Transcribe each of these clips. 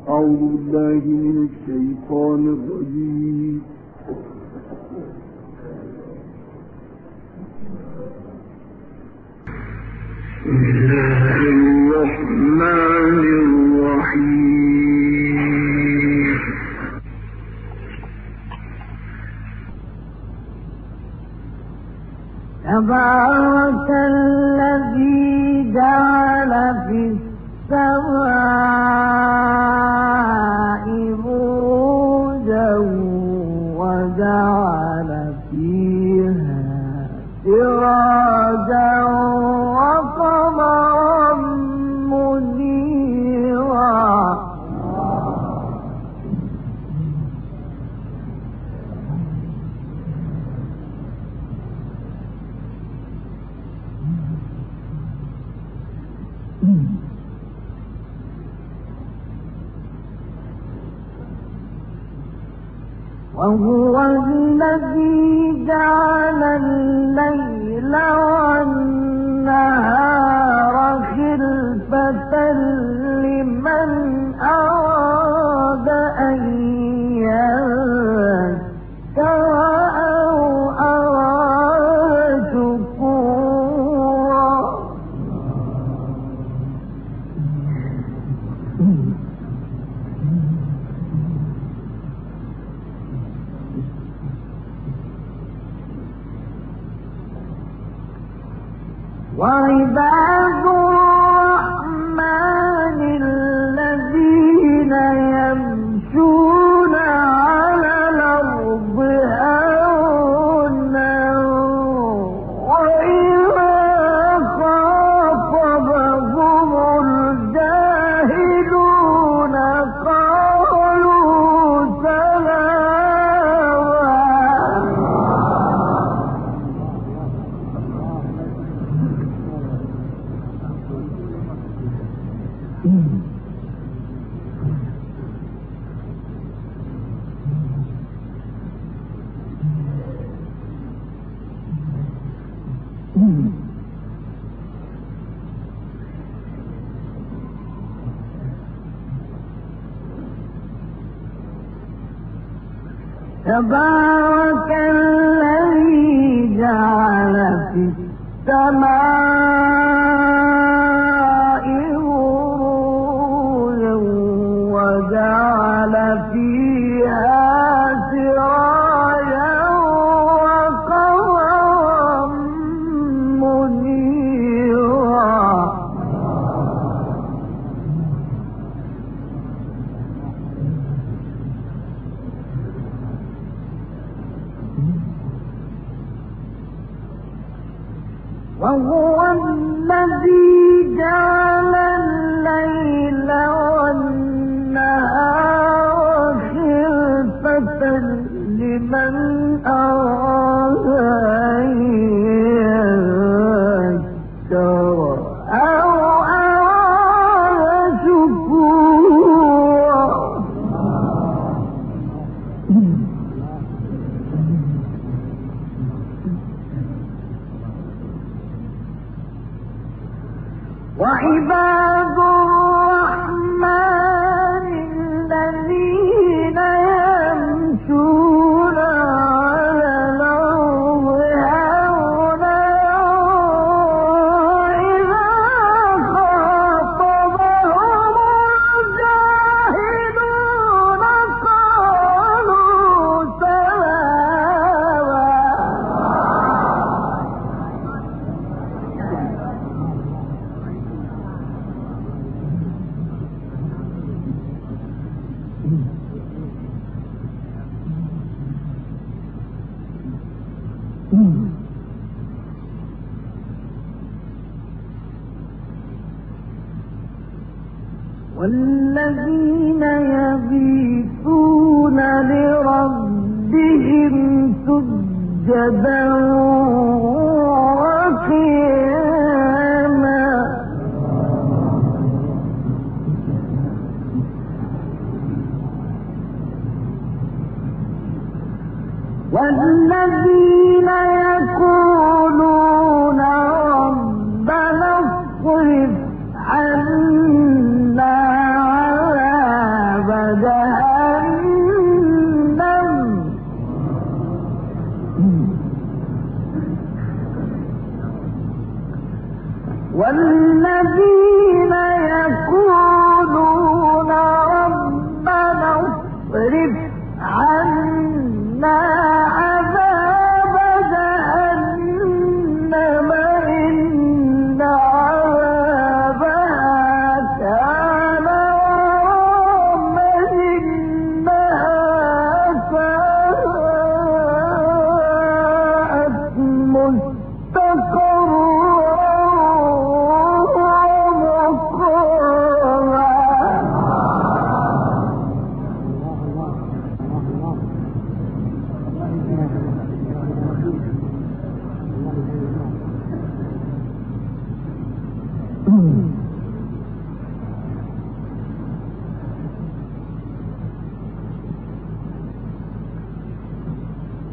أعوذ بالله من الشيطان الرجيم. بسم الله الرحمن الرحيم. تبارك الذي جعل في السماء بروجا وجعل فيها سراجا وقمرا منيرا وهو الذي جعل الليل والنهار خلفة لمن أراد أن يذكر أو أراد شكورا وعباد الرحمن الذين يمشون على الأرض هونا وإذا خاطبهم الجاهلون قالوا تبارك الذي جعل في السماء بروجا وجعل فيها سراجا وقمرا منيرا وهو الذي جعل الليل والنهار خلفة لمن أراد أن يذكر أو أراد شكورا وعباد الرحمن الذين يمشون على الأرض هونا وإذا خاطبهم الجاهلون قالوا سلاما والذين يبيتون لربهم سجدا وقياما والذين يقولون ربنا اصرف عنا عذاب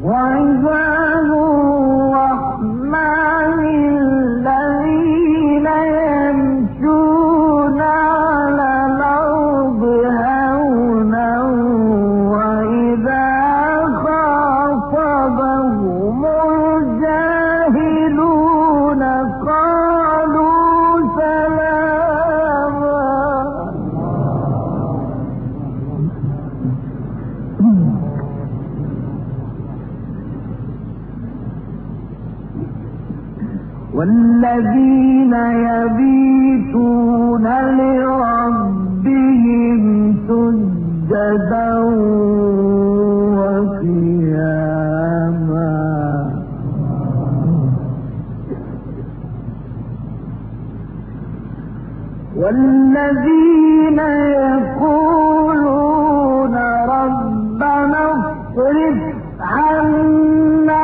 وعباد الرحمن الذين يمشون على الأرض هونا وإذا خاطبهم الجاهلون قالوا سلاما. والذين يبيتون لربهم سجدا وقياما والذين يقولون ربنا اصرف عنا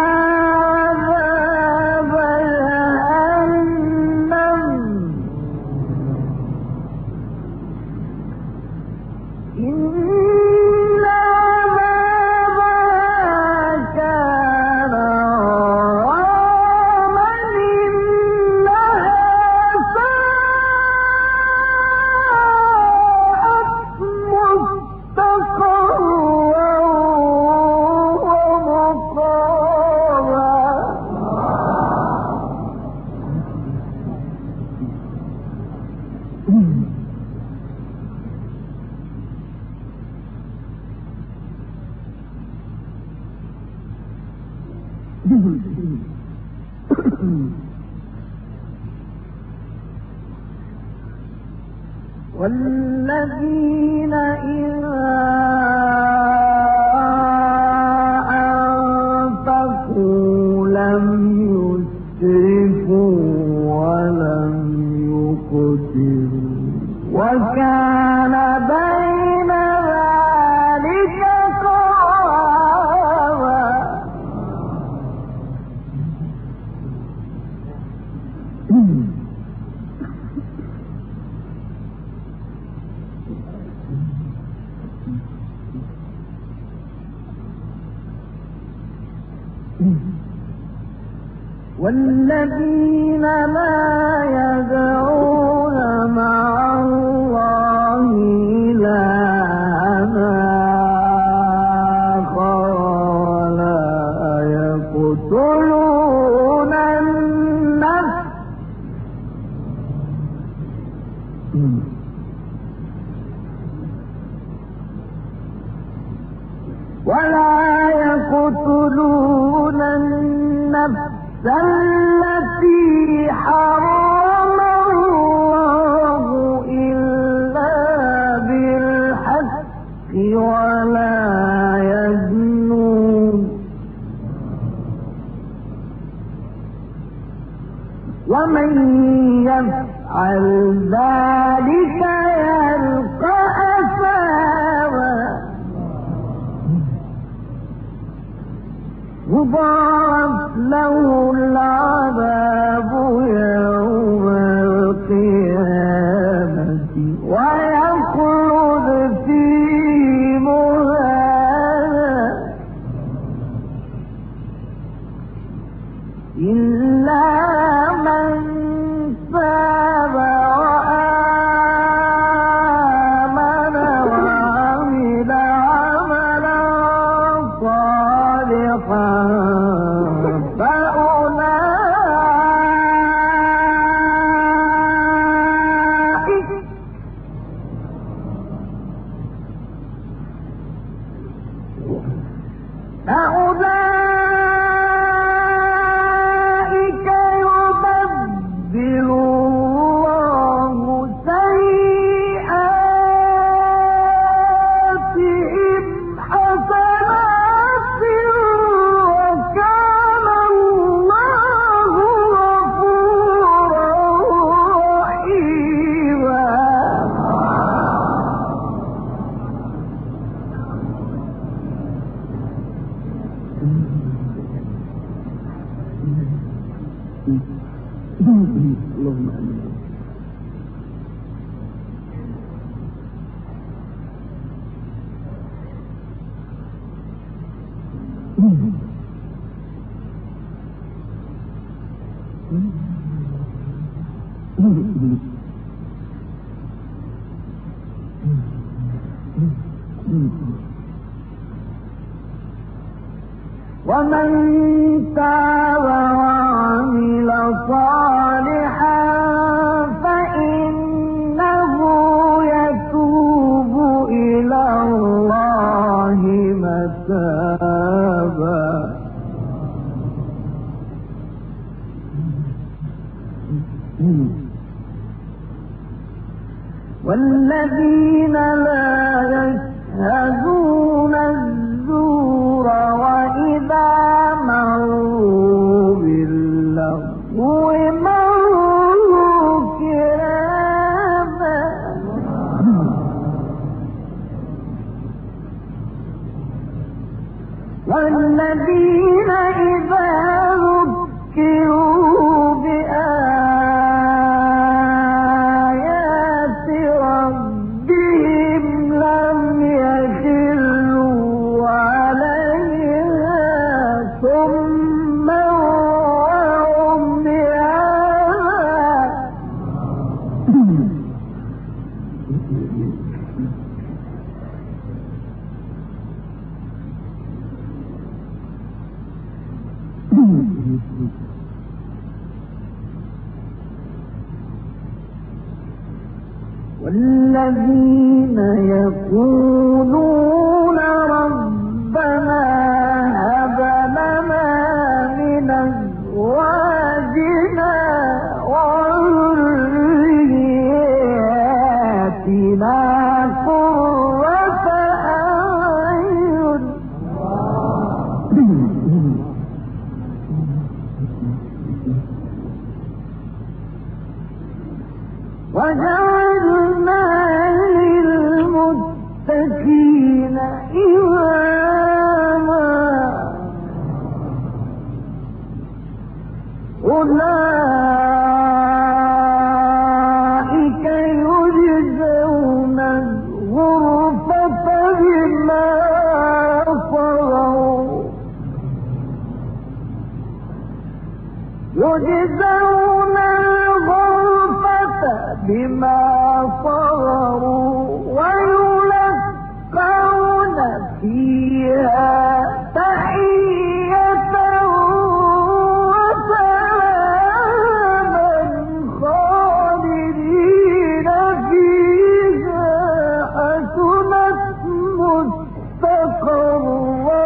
والذين إذا أنفقوا لم يسرفوا ولم يقتروا وكان بين ذلك قواما. والذين لا يدعون مع الله إلها آخر ولا يقتلون النفس التي حرم الله إلا بالحق ولا يزنون ومن يفعل ذلك يلقى أثاما يضاعف له العذاب يوم القيامة ويخلد فيه مهانا إلا من تاب وآمن وعمل عملا صالحا اللهم آمين. ومن تاب وعمل صالحا فإنه يتوب إلى الله متابا والذين لا يشهدون الزور وإذا مروا باللغو مروا كراما والذين إذا ذكروا بآيات ربهم لم يخروا عليها صما وعميانا والذين يقولون ربنا هب لنا من أزواجنا وذرياتنا قرة أعين وجعلنا للمتقين إماما أولئك يجزون الغرفة بما صبروا بما صبروا ويلقون فيها تحية وسلاما خالدين فيها حسنت مستقرا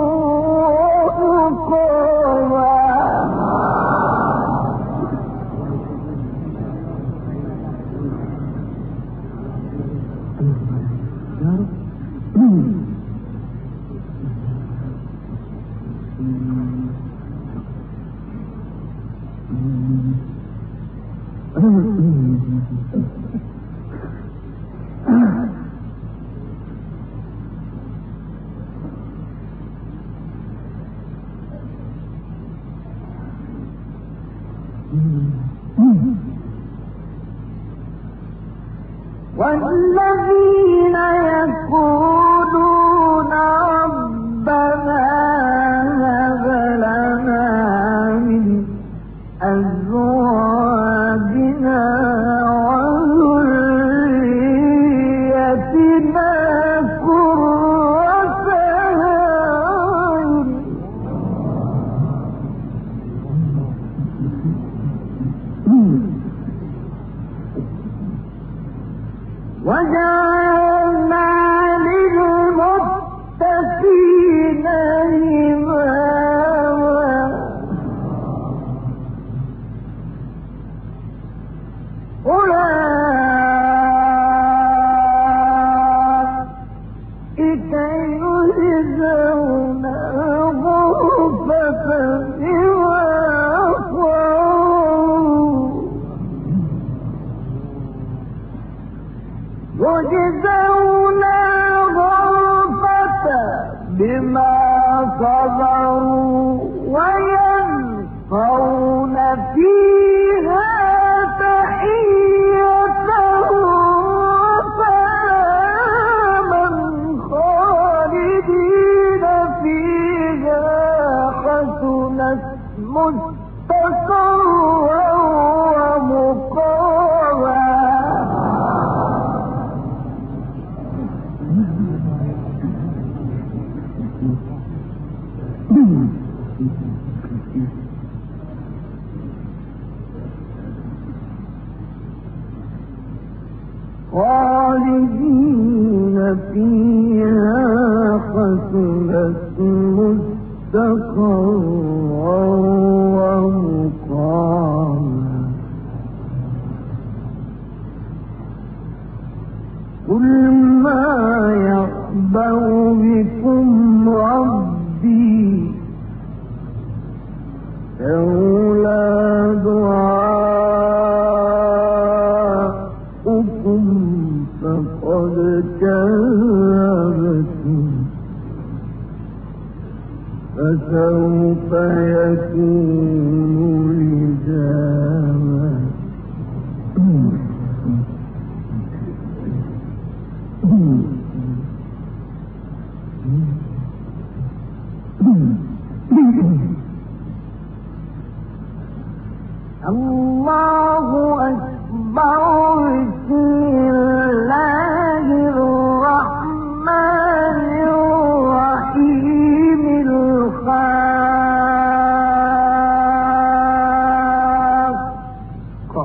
ومقاما. والذين يقولون ربنا هب لنا من أزواجنا وذريتنا قرة أعين وجعلنا للمتقين إماما. أولئك يجزون الغرفة بما صبروا يجزون الغرفة بما صبروا ويلقون فيها تحية وسلاما خالدين فيها حسنت مستقرا ومقاما. خالدين فيها حسنت مستقرا ومقاما قل ما يعبأ بكم ربي لولا دعاؤكم فقد كذبتم فسوف يكون لزاما الله أكبر بسم الله الرحمن الرحيم الحاقة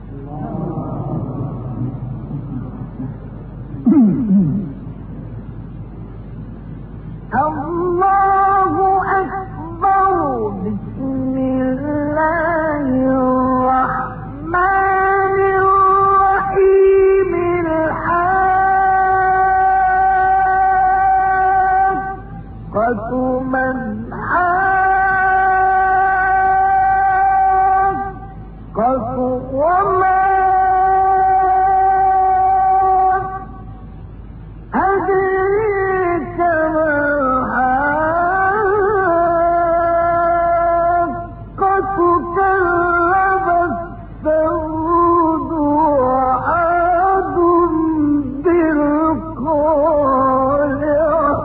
الله أكبر بسم الله الرحمن الرحيم الحاقة ما الحاقة وما أدريك ما الحاقة كذبت ثمود وعاد بالقارعة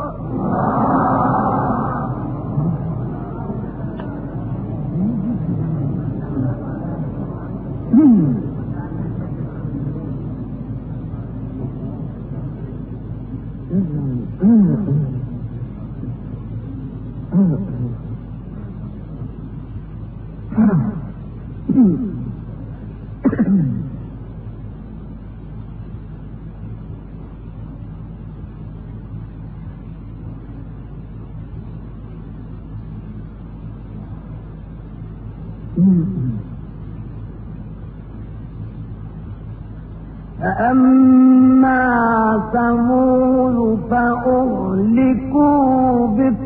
فأما ثمود فأهلكوا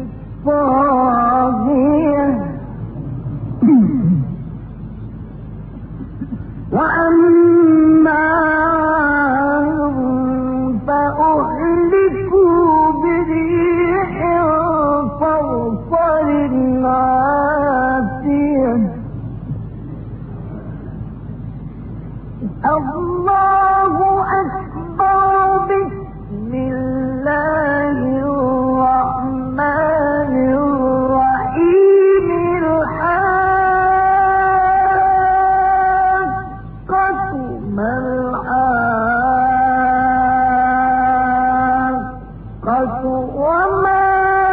بالطاغية وأما عاد فأهلكوا بريح صرصر عاتية الله أكبر بسم الله الرحمن الرحيم الحاقة ما الحاقة وما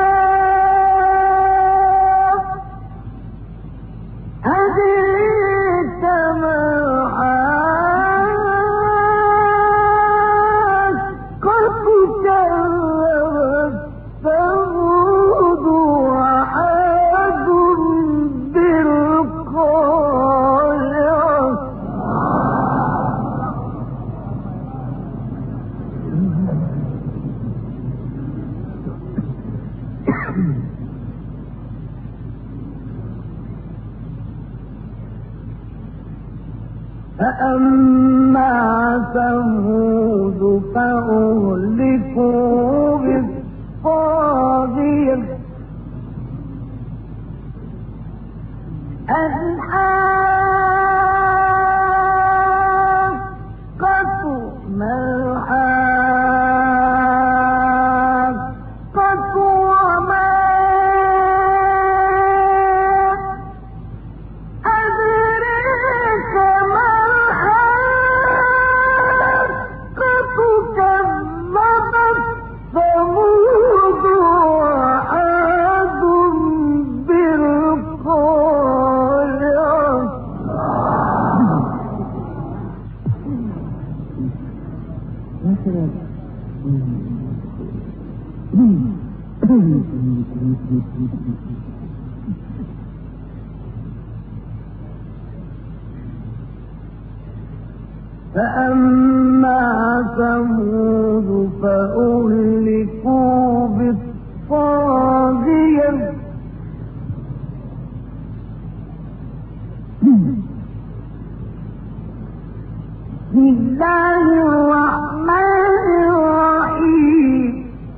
أدريك ما فأما ثمود فأهلكوا بالطاغية الحاقة ما الحاقة وما أدريك ما الحاقة كذبت فأما ثمود فأهلكوا بالطاغية بسم الله الرحمن الرحيم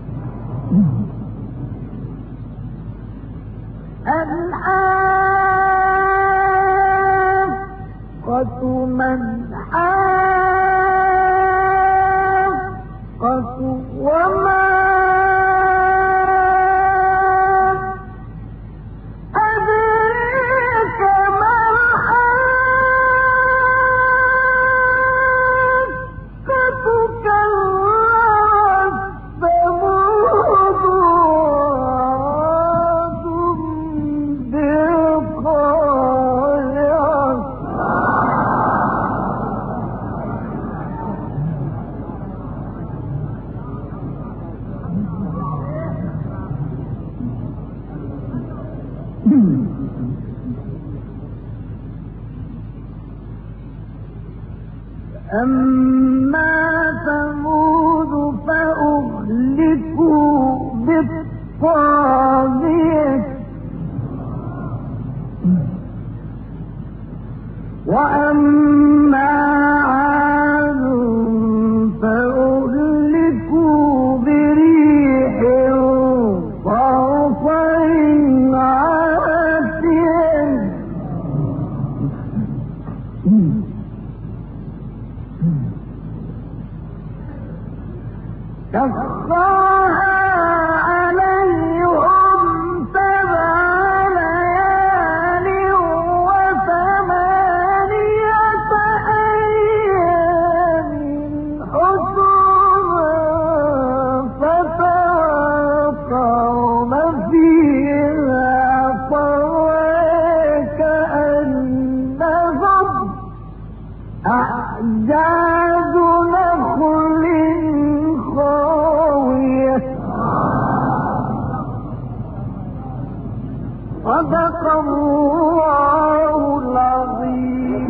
الحاقة ما الحاقة وما أدريك ما الحاقة كذبت ثمود وعاد بالقارعة أما ثمود فأهلكوا بالطاغية وأما عاد فأهلكوا بريح صرصر عاتية سخرها عليهم 7 ليال و8 أيام حسوما فتراقون فيها صرعا كأنهم أعجاز نخل خاوية. صدق الله العظيم.